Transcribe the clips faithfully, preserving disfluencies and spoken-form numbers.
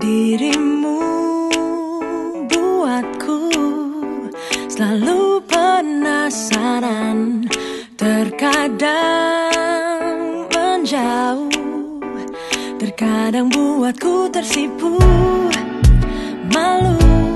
Dirimu buatku selalu penasaran, terkadang menjauh, terkadang buatku tersipu. Malu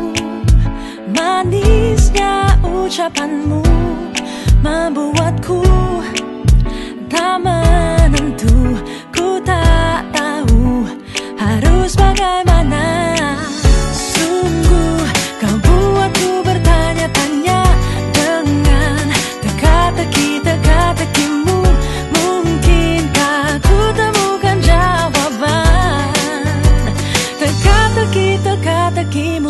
manisnya ucapanmu membuatku tak menentu. Ku tak tahu harus bagaimana. Sungguh kau buatku bertanya-tanya dengan teka-teki teka-tekimu. Mungkinkah ku temukan jawaban teka-teki teka-tekimu.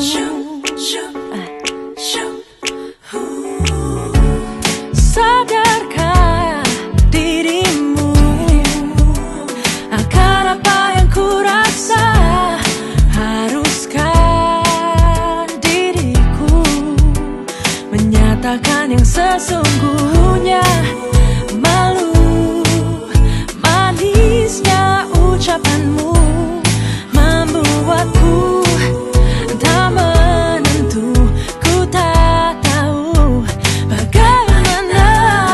Sadarkah dirimu akan apa yang ku rasa? Haruskah diriku menyatakan yang sesungguhnya? Malu manisnya ucapanmu membuatku tak menentu. Ku tak tahu bagaimana.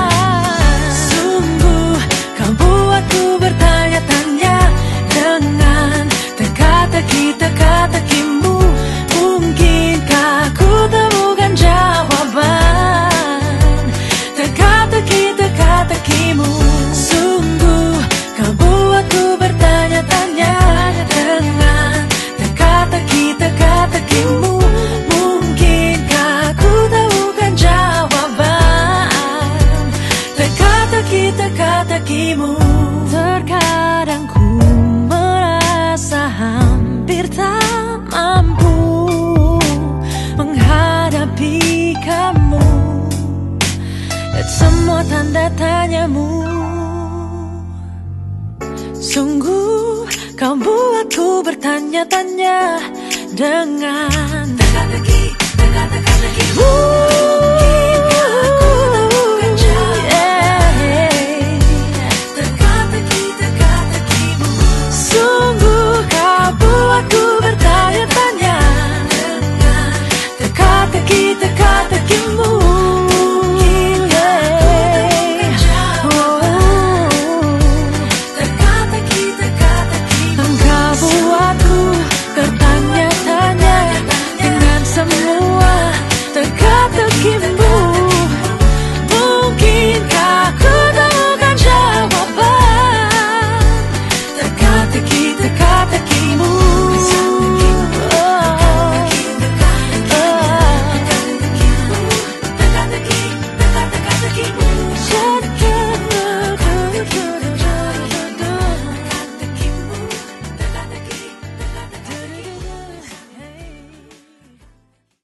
Sungguh kau buatku bertanya-tanya dengan teka-teki teka-tekimu. Mungkinkah ku temukan jawaban teka-teki teka-tekimu. Sungguh kau buatku bertanya-tanya dengan teka-teki teka-tekimu. Mungkinkah ku temukan jawaban teka-teki teka-tekimu. Terkadang ku merasa hampir tak mampu menghadapi kamu dan semua tanda tanyamu. Sungguh kau buatku bertanya-tanya dengan teka-teki teka-teki-tekimu.